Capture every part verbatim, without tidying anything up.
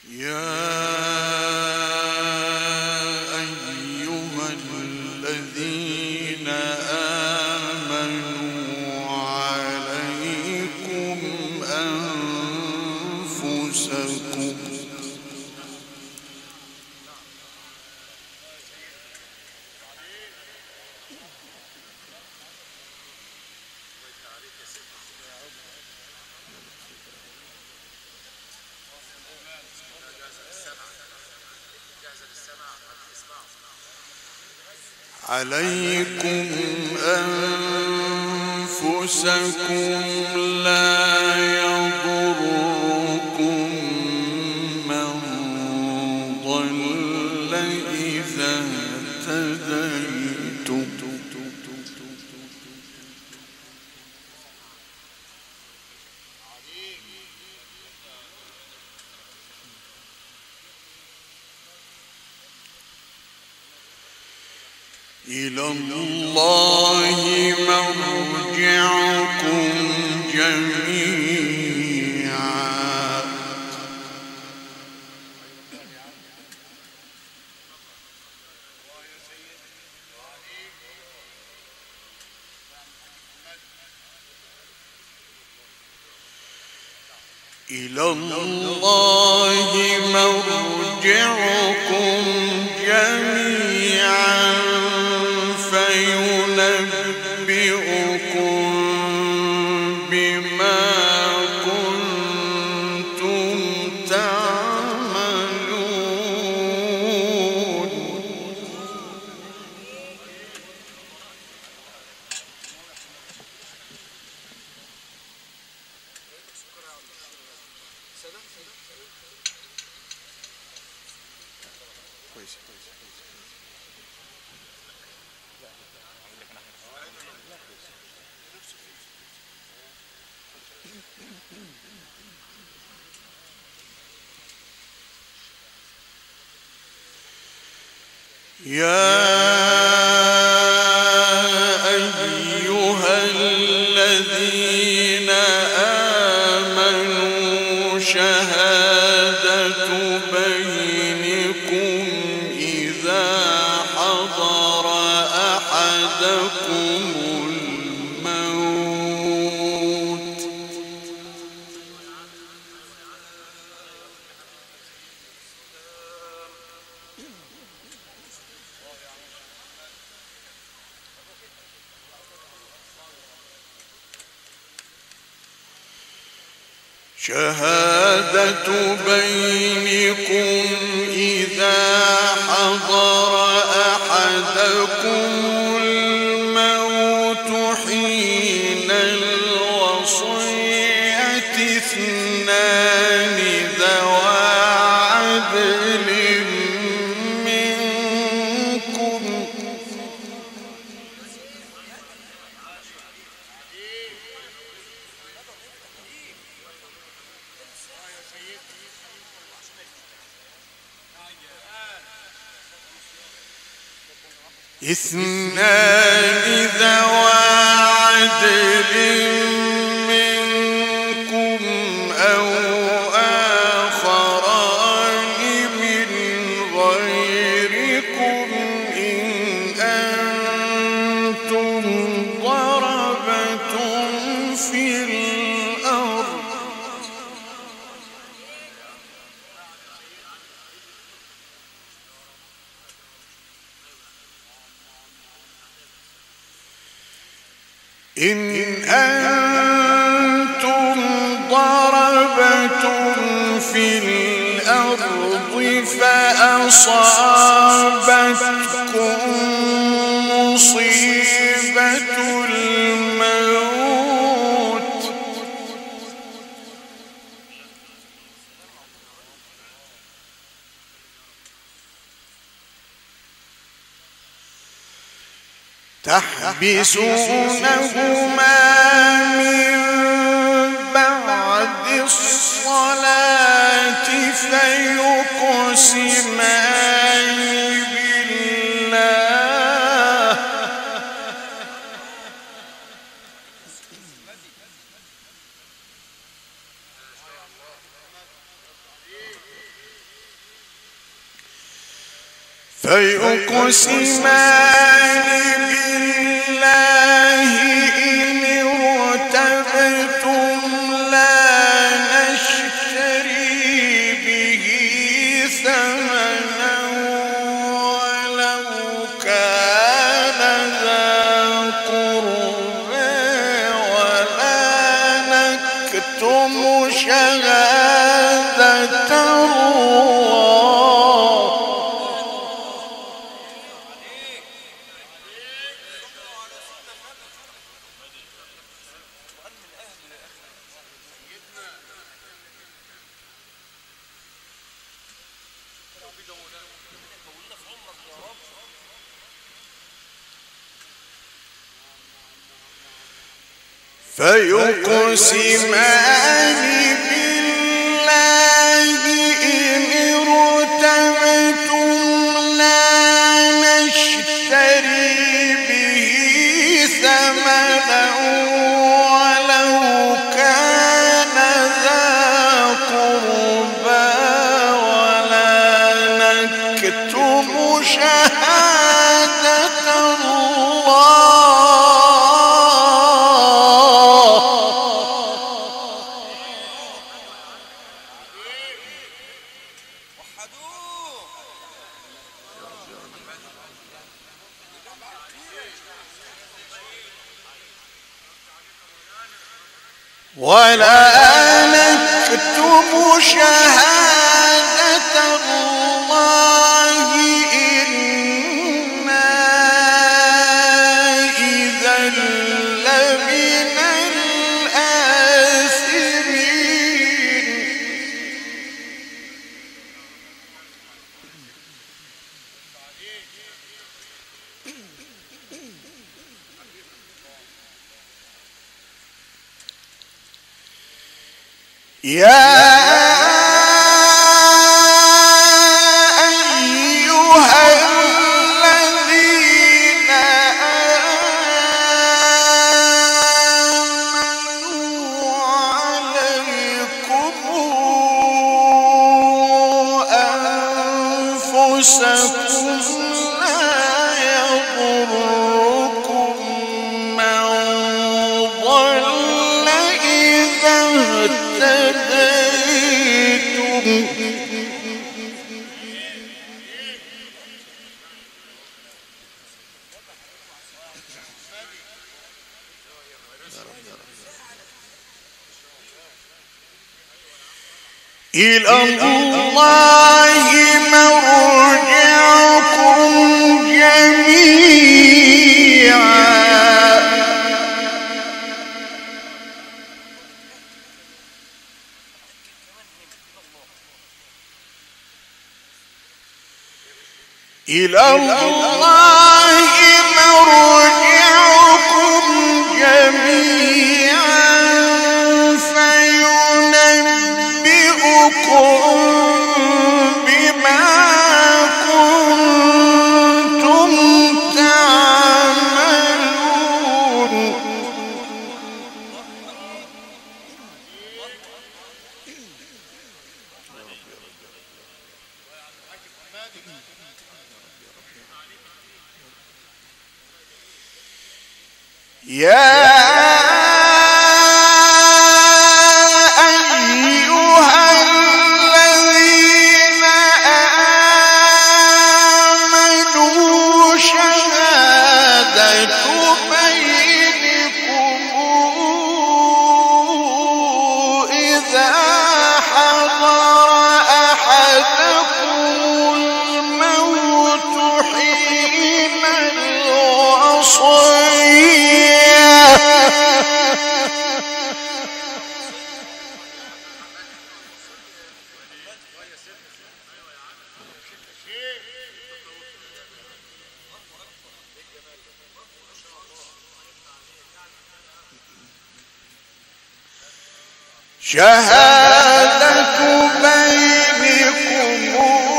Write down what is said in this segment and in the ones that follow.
يا أيها الذين آمنوا عليكم أنفسكم عليكم أنفسكم لا يضركم من ضل إذا اهتديتم إلى الله مرجعكم جميعا إلى الله مرجعكم جميعا فينبئكم بما كنتم تعملون يا أيها الذين آمنوا شهادة بينكم إذا حضر أحدكم الموت شهادة بينكم إذا حضر أحدكم الموت حين الوصية اثنان ذوى عدل منكم اثنان ذوى عدل منكم أو آخران من غيركم إن أنتم ضربتم في الأرض إن أنتم ضربتم في الأرض فأصابتكم مصيبة الموت تحبسونهما من بعد الصلاة فيقسمان بالله فيقسمان بالله إن ارتبتم لا نشتري به ثمنا ولو كان ذا قربى ولا نكتم شهادة فيقسمان بالله إن ارتبتم لا نشتري به ثمنا ولو كان ذا قربى ولا نكتم شهادة الله ولا نكتم شهادة الله إنا إذا لمن الآثمين يا أيها الذين آمنوا عليكم أنفسكم لا يضركم من ضل إذا اهتديتم إلى الله مرجعكم جميعا إلى الله مرجعكم جميعا فينبئكم بما كنتم تعملون يا أيها الذين آمنوا شهادة بينكم إذا حضر أحدكم الموت حين الوصية شهادة بينكم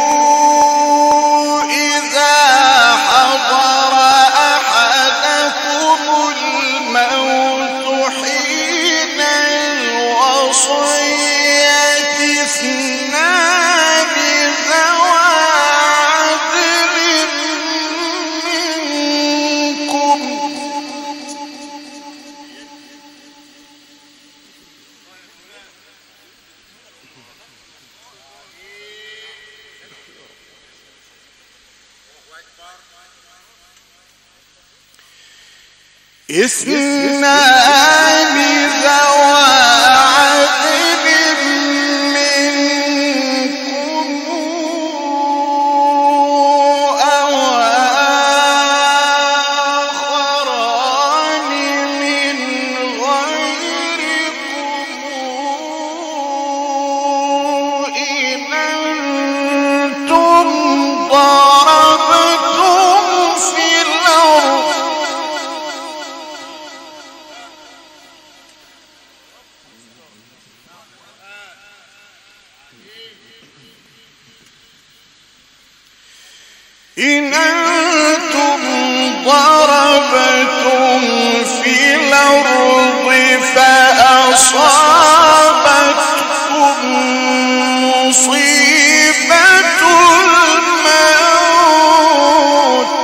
إذا حضر أحدكم الموت حين الوصية اثنان ذوى عدل اثنان ذوى عدل منكم أو آخران من غيركم إن أنتم ضربتم في الأرض إن أنتم ضربتم في الأرض فأصابتكم مصيبة الموت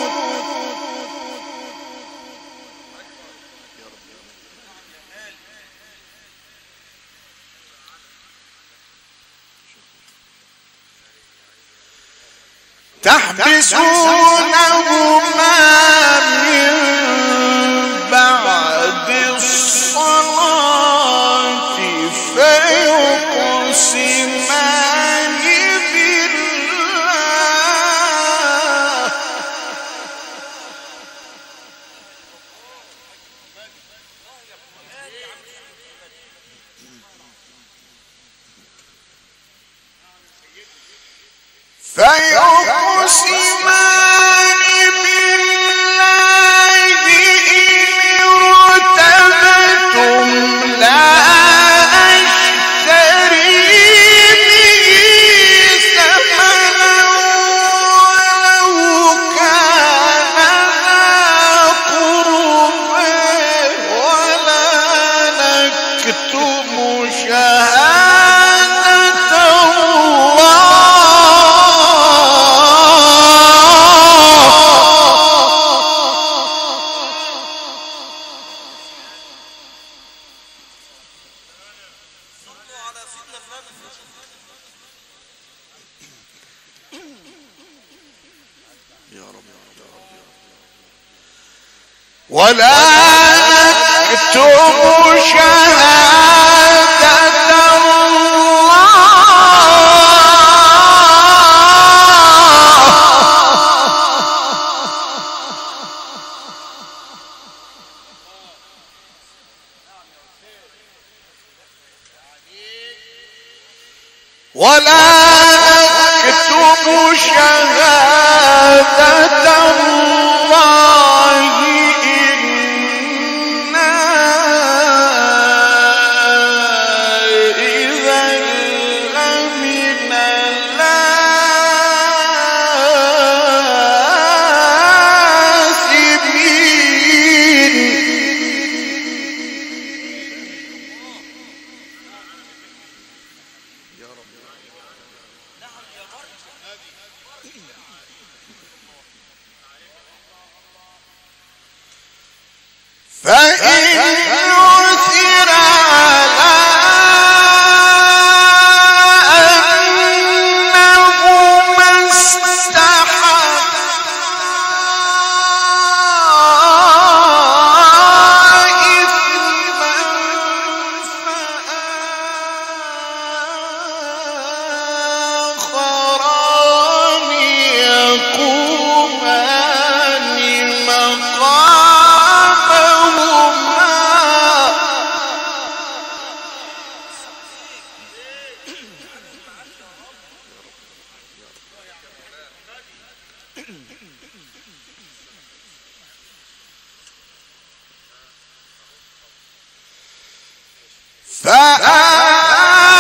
تحبسونهما من بعد الصلاة فيقسمان بالله فيقسمان بالله إن ارتبتم لا نشتري به ثمنا ولو كان ذا قربى ولا نكتم شهادة الله ولا نكتم شهادة الله ولا نكتم شهادة الله إنا إذا لمن الآثمين فإن عثر على أنهما استحقا إثما فآخران يقومان مقامهما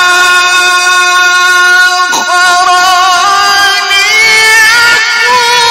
فآخران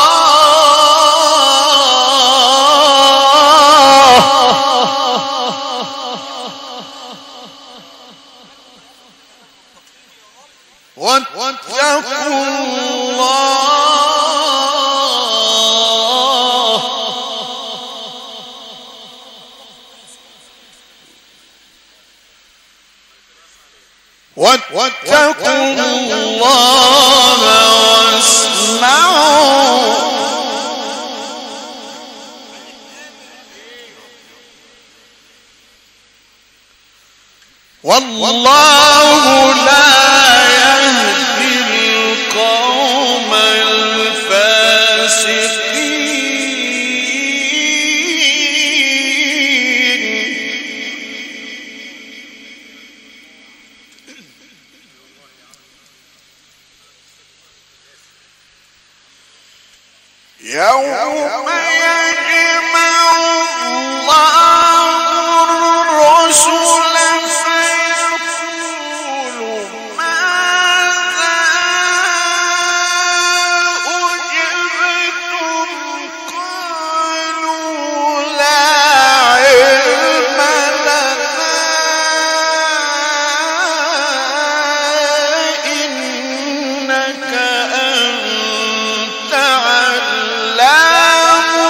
واتقوا الله واسمعوا والله لا يهدي القوم الفاسقين. يوم يجمع الله الرسل فيقول ماذا أجبتم قالوا لا علم لنا إنك أنت علام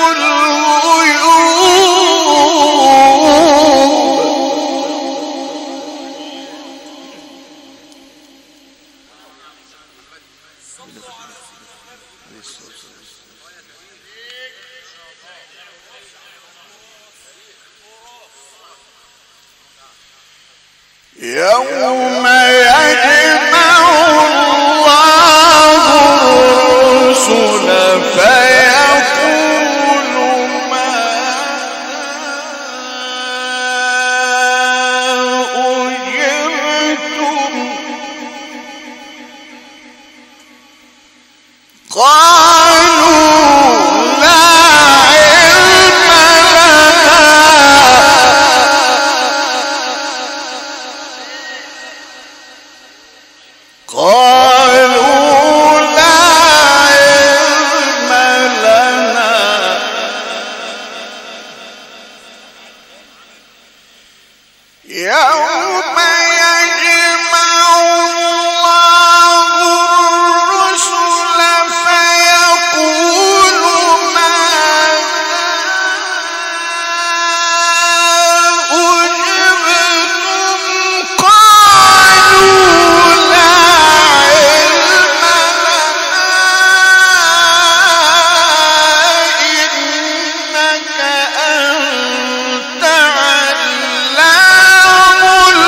يوم يجمع الله الرسل فيقول ماذا أجبتم قالوا لا علم لنا قالوا لا علم لنا يوم يجمع الله الرسل فيقول ماذا أجبتم قالوا لا علم لنا إنك أنت علام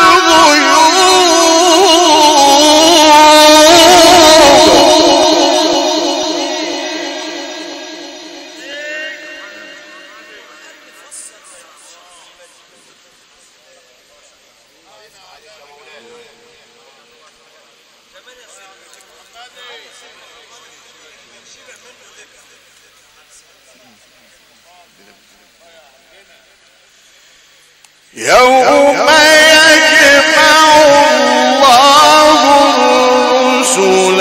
يوم يجمع الله الرسل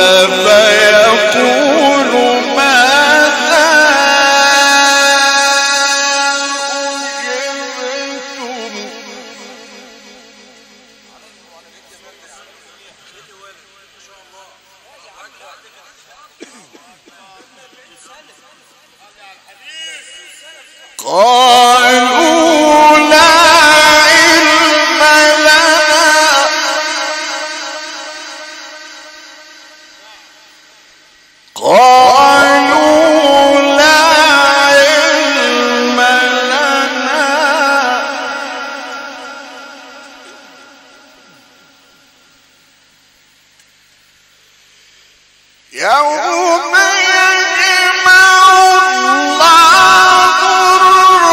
فيقول ماذا أجبتم قالوا لا علم لنا قالوا لا علم لنا يوم يجمع الله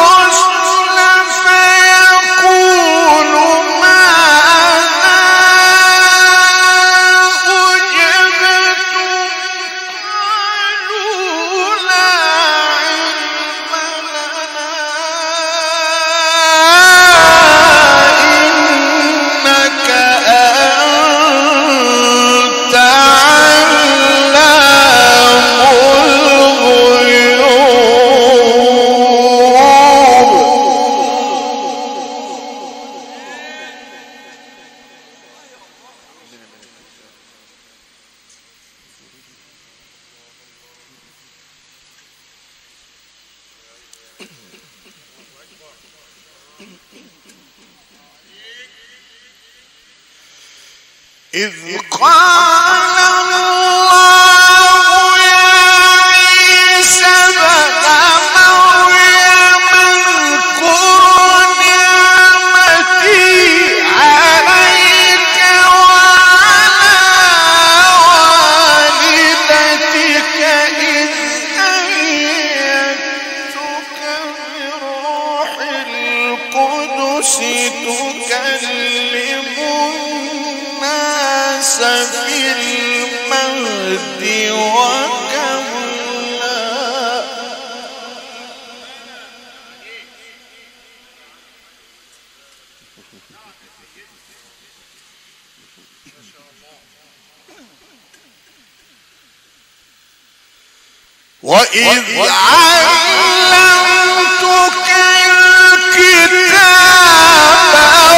إذ قال الله يا عيسى ابن مريم اذكر نعمتي عليك وعلى والدتك إذ أيدتك بروح القدس تكلم الناس في المهد وكهلا. وإذ علمتك الكتاب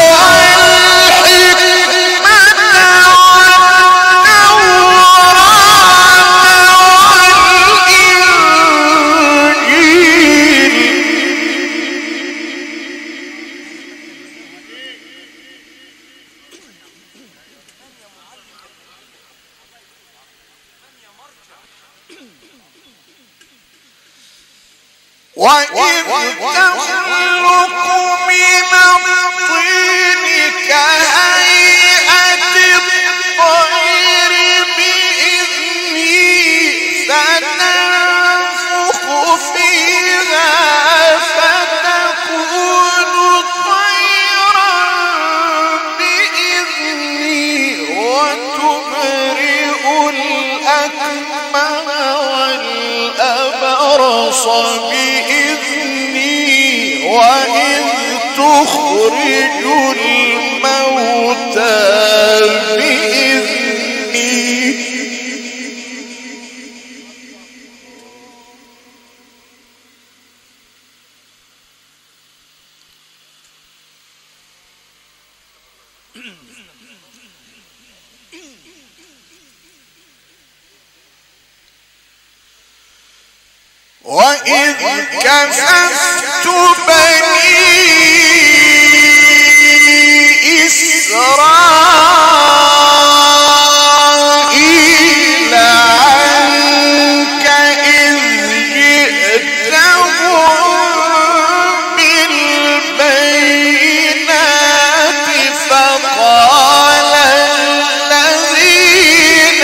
وإذ تخلق من الطين كهيئة الطير بإذني فتنفخ فيها فتكون طيرا بإذني وتبرئ الأكمه والأبرص بإذني وإذ تخرج الموتى بإذني وإذ كففت بني إسرائيل عنك إذ جئتهم بالبينات فقال الذين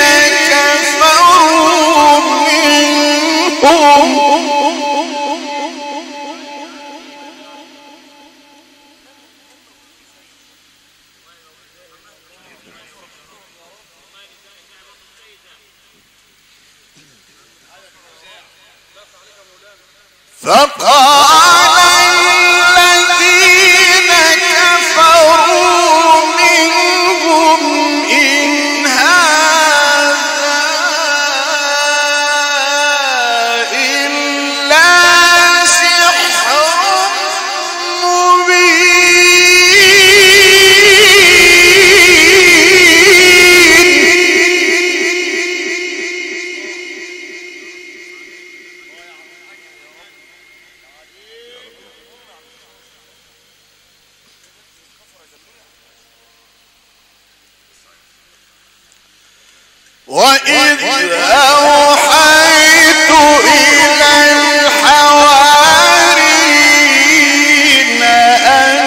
كفروا منهم فقال الذين كفروا منهم إن هذا إلا سحر وإذ أوحيت إلى الحواريين أن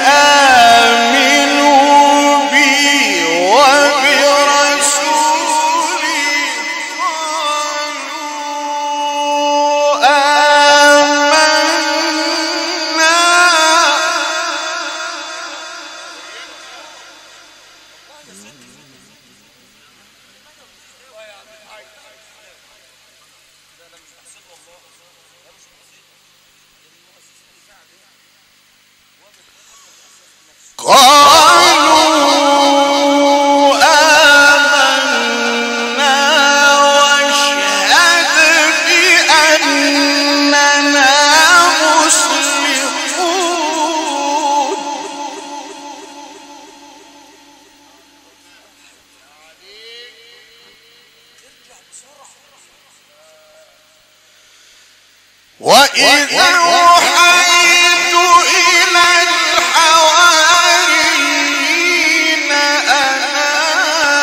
آمنوا بي وبرسولي قالوا آمنا قالوا آمنا واشهد بأننا مسلمون. وإذ أوحيت إلى الحواريين أن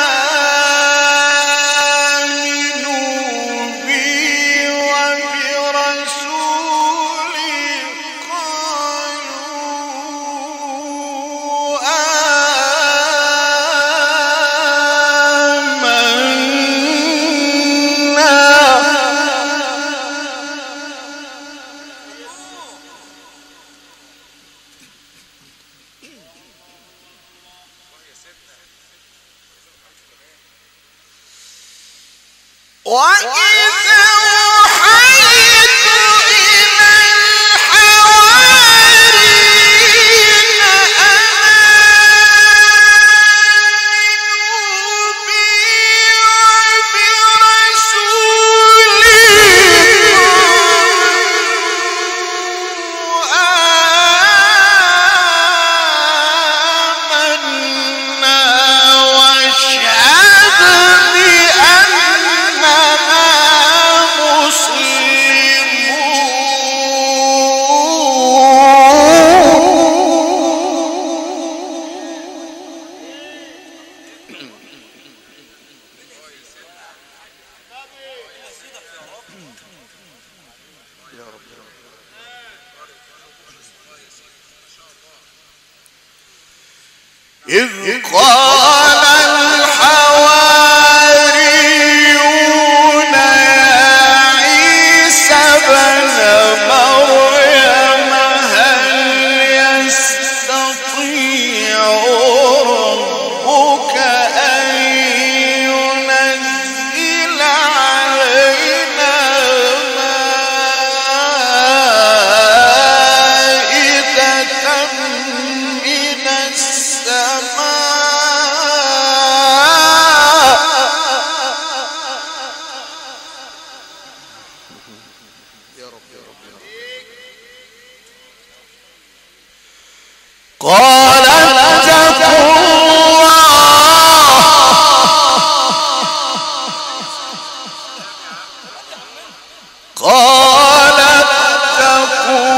إذ قال الحواريون يا عيسى ابن مريم هل يستطيع ربك أن ينزل علينا مائدة من السماء قال اتقوا الله قال اتقوا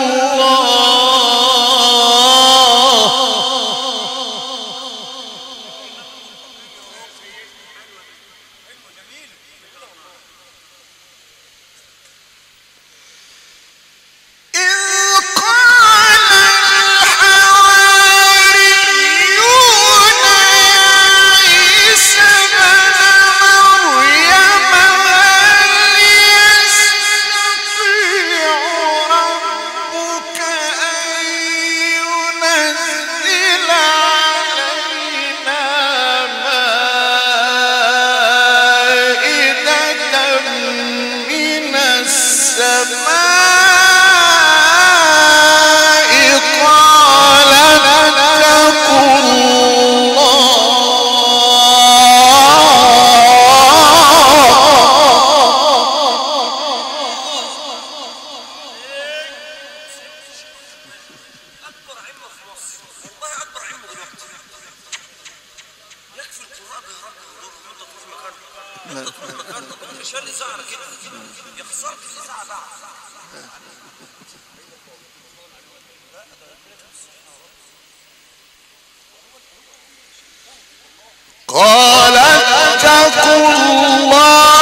قال اتقوا الله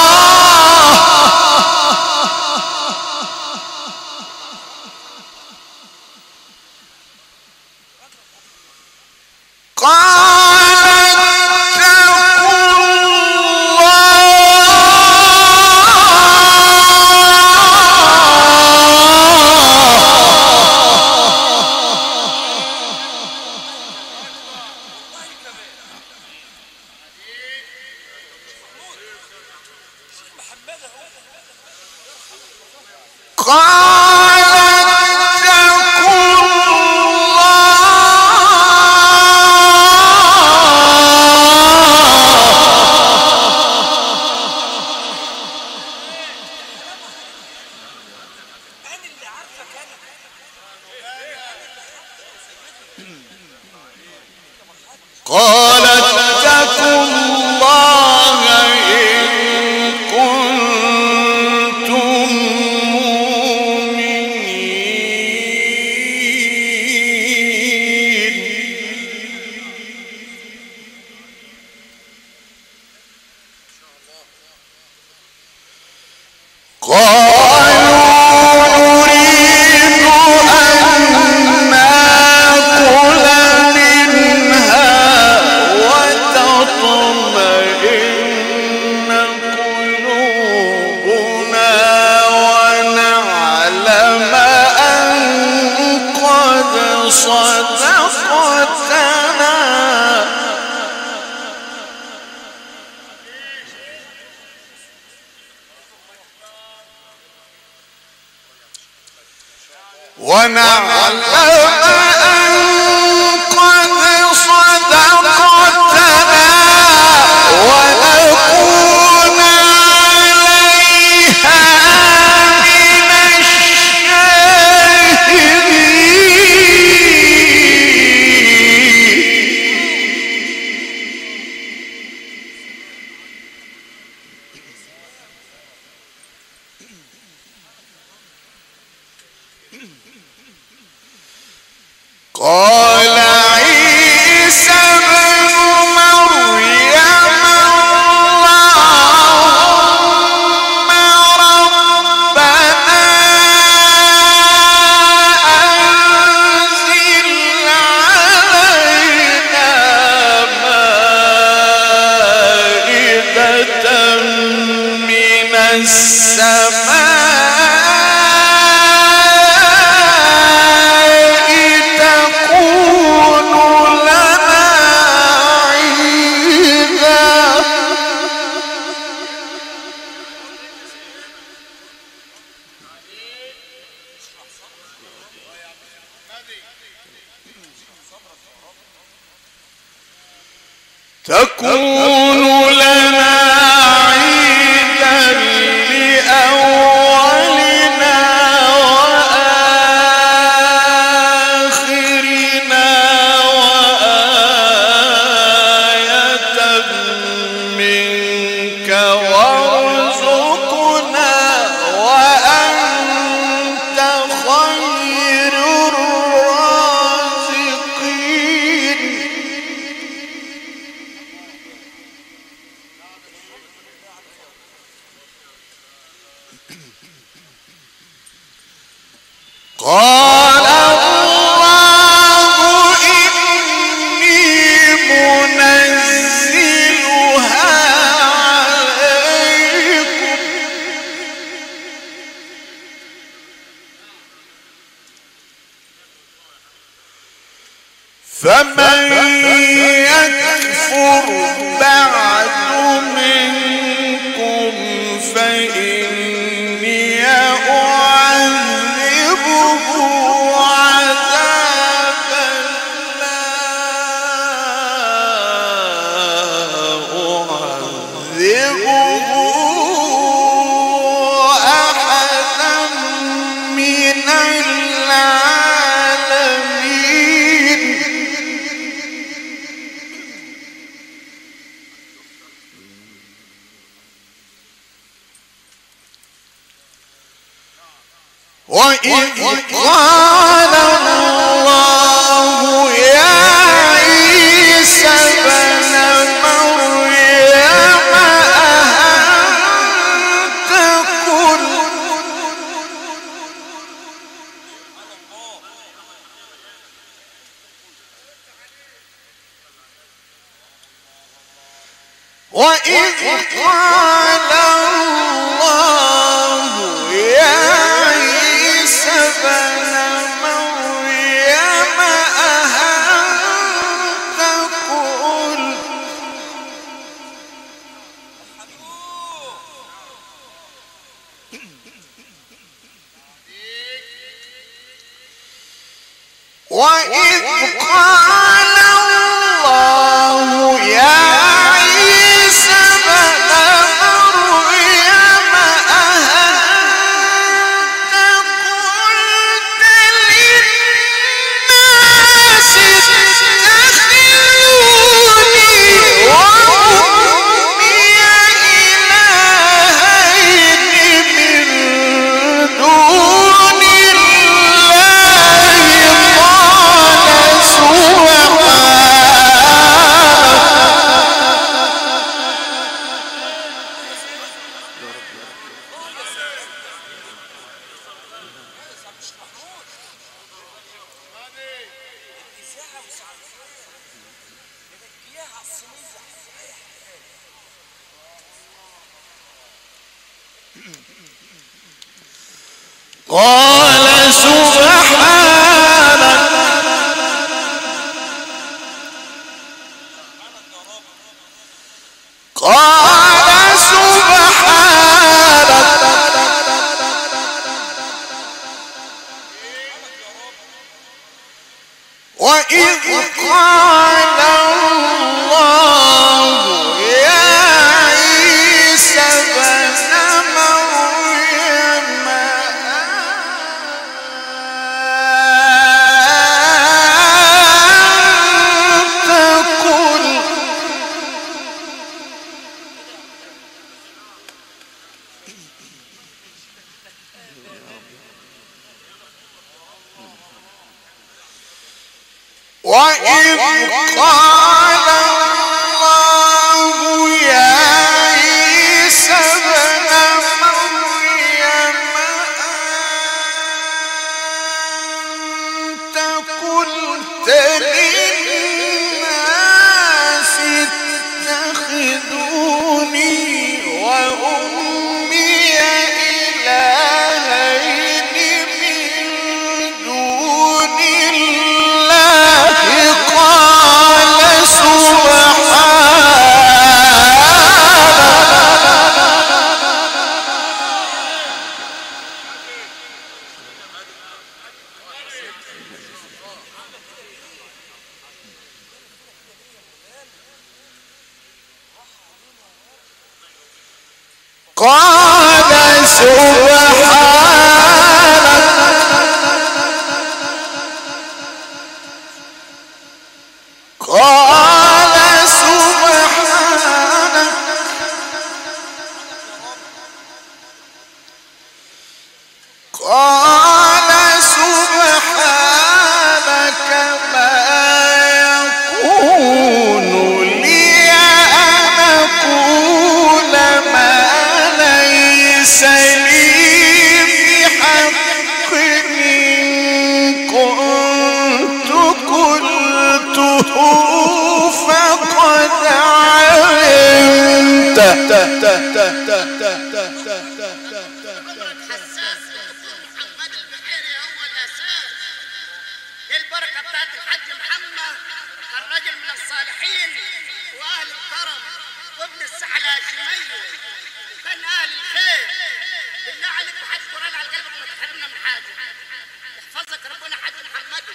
قال اتقوا الله إن كنتم مؤمنين قالوا نريد أن نأكل منها وتطمئن ونعلم أن قد صدقتنا ونكون عليها من قال عيسى ابن مريم اللهم ربنا أنزل علينا مائدة من السماء تكون لنا عيدا لأولنا وآخرنا وآية منك وارزقنا وأنت خير الرازقين. قال الله إني منزلها عليكم فمن يكفر بعد منكم فإني أعذبه عذابا لا أعذبه أحدا من العالمين. وإذ قال الله يا عيسى ابن مريم أأنت قلت وإذ قال الله يا عيسى ابن مريم أأنت قلت وإذ قال الله يا عيسى ابن مريم أأنت قلت للناس اتخذوني وأمي إلهين من دون الله قال سبحانك قال سبحانك قال الله يا عيسى ابن مريم أنت قلت وإذ قال الله يا عيسى ابن مريم أنت قلت للناس اتخذوني وأمي إلهين من دون الله قال سبحانك قال سبحانك قال سبحانك ما يكون لي أن أقول ما ليس لي بحق إن كنت قلته فقد علمت. البركة بتاعت الحج محمد كان راجل من الصالحين واهل الكرم وابن الساحة الهاشمية كان اهل الخير. بالله عليك حد قرآن على قلبك ما تحرمنا من حاجة. يحفظك ربنا حج محمد.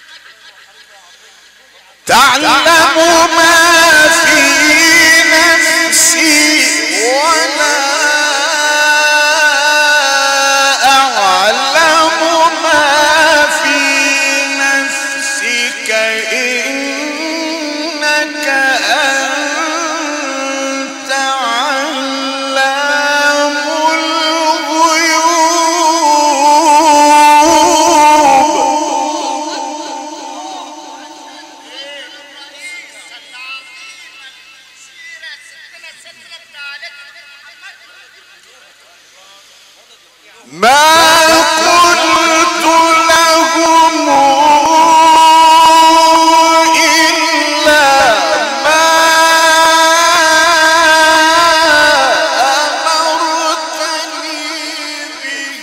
تعلم ما في نفسي ولا أعلم ما في نفسك إنك أنت علام ما قلت لهم إلا ما أمرتني به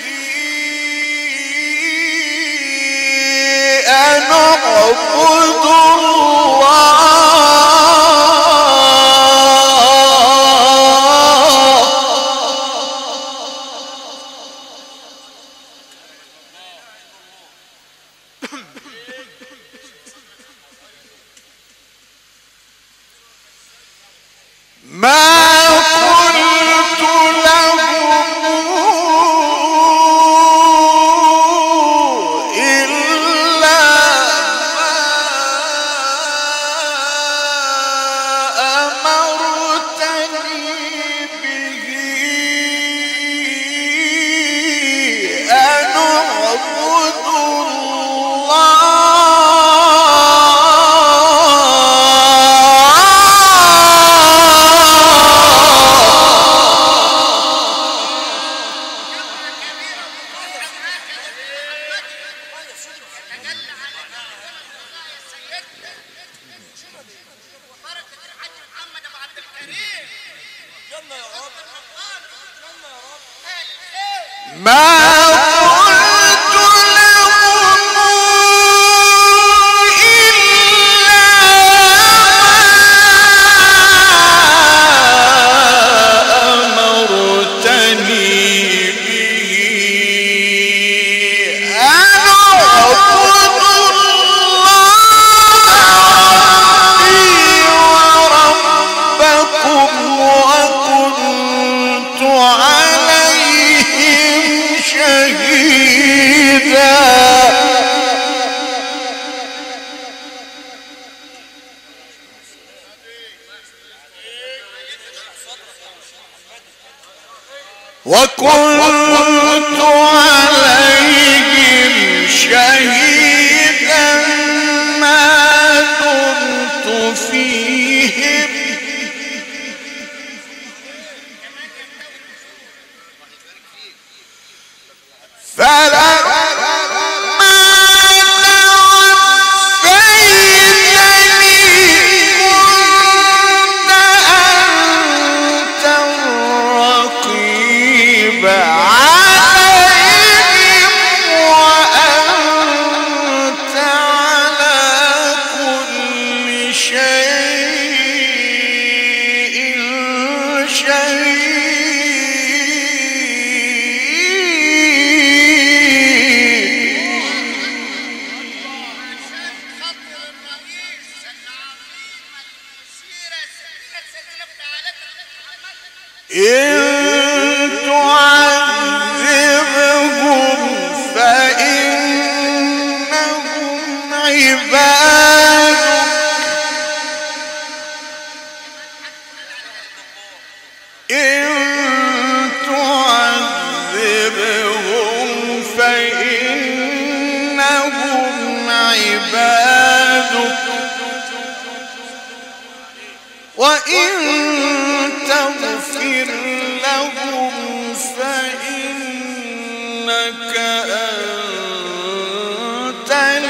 أن أعبد ما قلت لهم إلا ما وكنت عليهم شهيدا ما دمت فيهم فلما وإن تغفر لهم فإنك أنت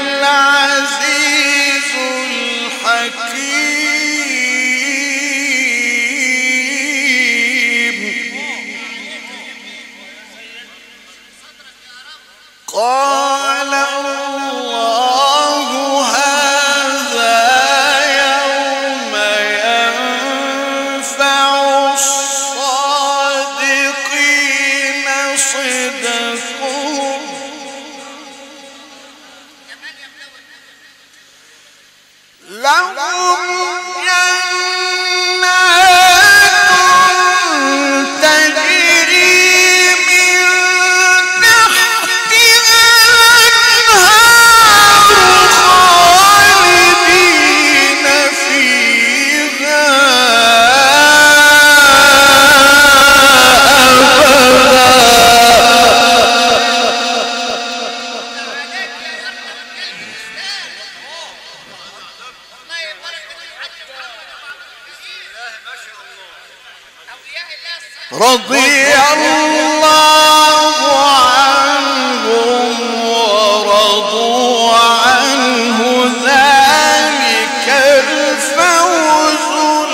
العزيز الحكيم. قال الله هذا يوم ينفع الصادقين صدقهم لهم جنات تجري من تحتها الأنهار خالدين فيها رضي الله عنهم ورضوا عنه ذلك الفوز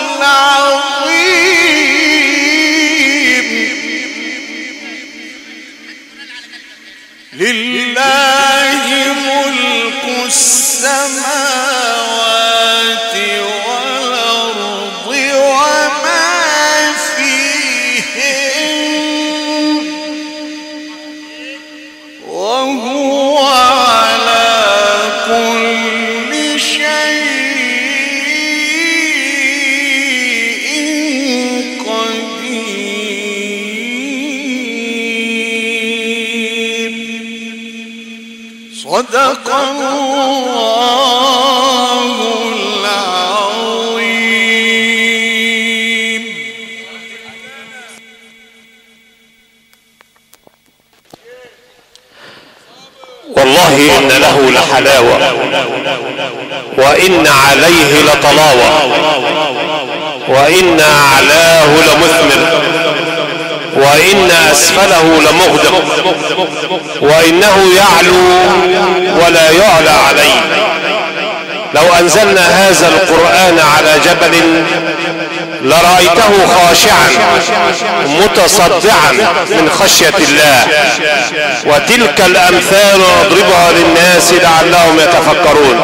العظيم. لله ملك السماوات والأرض وما فيهن وهو على كل شيء قدير. صدق الله العظيم. والله إن له لحلاوة وإن عليه لطلاوة وإن أعلاه لمثمر وإن أسفله لمغدق وإنه يعلو ولا يعلى عليه. لو أنزلنا هذا القرآن على جبل لرأيته خاشعا متصدعا من خشية الله. وتلك الأمثال نضربها للناس لعلهم يتفكرون.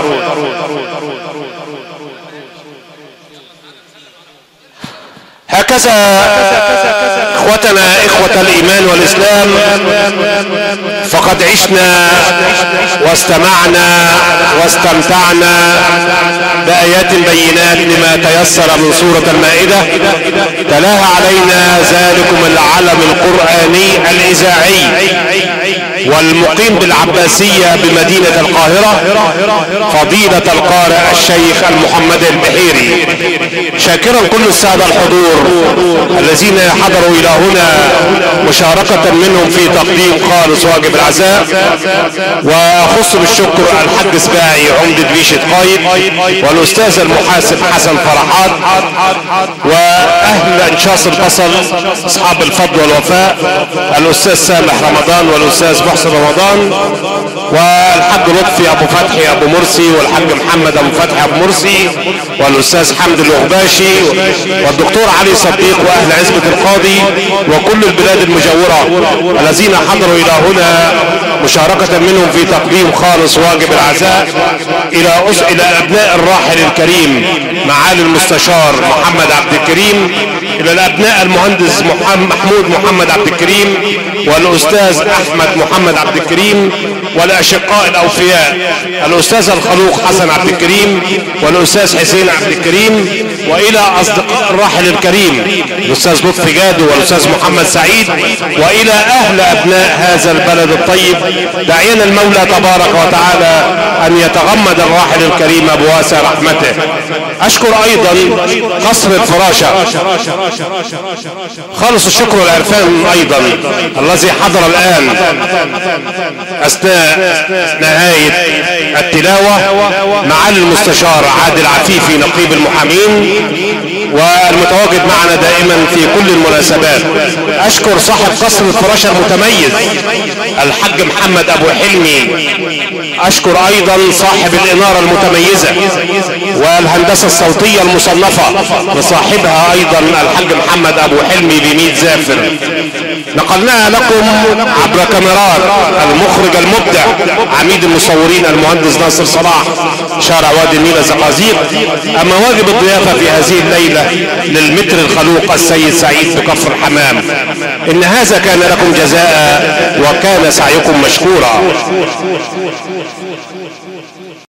هكذا اخوتنا اخوة الايمان والاسلام فقد عشنا واستمعنا واستمتعنا بايات بينات لما تيسر من سورة المائدة. تلاها علينا ذلكم العلم القرآني الاذاعي والمقيم بالعباسية بمدينة القاهرة فضيلة القارئ الشيخ المحمد البحيري، شاكرا كل السادة الحضور الذين حضروا الى هنا مشاركة منهم في تقديم خالص واجب العزاء، واخص بالشكر الحاج سباعي عمدة بيشة قايد والاستاذ المحاسب حسن فرحات واهل انشاص البصل اصحاب الفضل والوفاء الاستاذ سامح رمضان والاستاذ محسن رمضان والحاج لطفي ابو فتحي ابو مرسي والحاج محمد ابو فتحي ابو مرسي والاستاذ حمد الغباشي والدكتور علي صديق واهل عزبة القاضي وكل البلاد المجاورة الذين حضروا الى هنا مشاركة منهم في تقديم خالص واجب العزاء الى أس... الى ابناء الراحل الكريم معالي المستشار محمد عبد الكريم، الى الابناء المهندس محمود محمد عبد الكريم والاستاذ احمد محمد عبد الكريم والاشقاء الاوفياء الاستاذ الخلوق حسن عبد الكريم والاستاذ حسين عبد الكريم، والى اصدقاء الراحل الكريم الاستاذ لطفي جادو والاستاذ محمد سعيد، والى اهل ابناء هذا البلد الطيب، داعينا المولى تبارك وتعالى ان يتغمد الراحل الكريم بواسع رحمته. اشكر ايضا قصر الفراشة خالص الشكر والعرفان ايضا الذي حضر الان اثناء نهاية التلاوة معالي المستشار عادل عفيفي نقيب المحامين والمتواجد معنا دائما في كل المناسبات. اشكر صاحب قصر الفراشة المتميز الحاج محمد ابو حلمي، اشكر ايضا صاحب الانارة المتميزة والهندسة الصوتية المصنفة وصاحبها ايضا الحاج محمد ابو حلمي بميت زافر. نقلناها لكم عبر كاميرات المخرج المبدع عميد المصورين المهندس ناصر صلاح شارع وادي النيل زقازيق. اما واجب الضيافة في هذه الليلة للمتر الخلوق السيد سعيد بكفر حمام. ان هذا كان لكم جزاء وكان سعيكم مشكورا.